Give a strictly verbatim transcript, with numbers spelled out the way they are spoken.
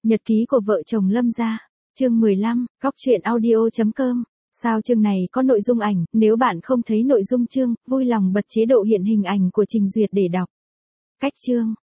Nhật ký của vợ chồng Lâm Gia, chương mười lăm, góc truyện audio chấm com. Sao chương này có nội dung ảnh, nếu bạn không thấy nội dung chương, vui lòng bật chế độ hiện hình ảnh của trình duyệt để đọc. Cách chương,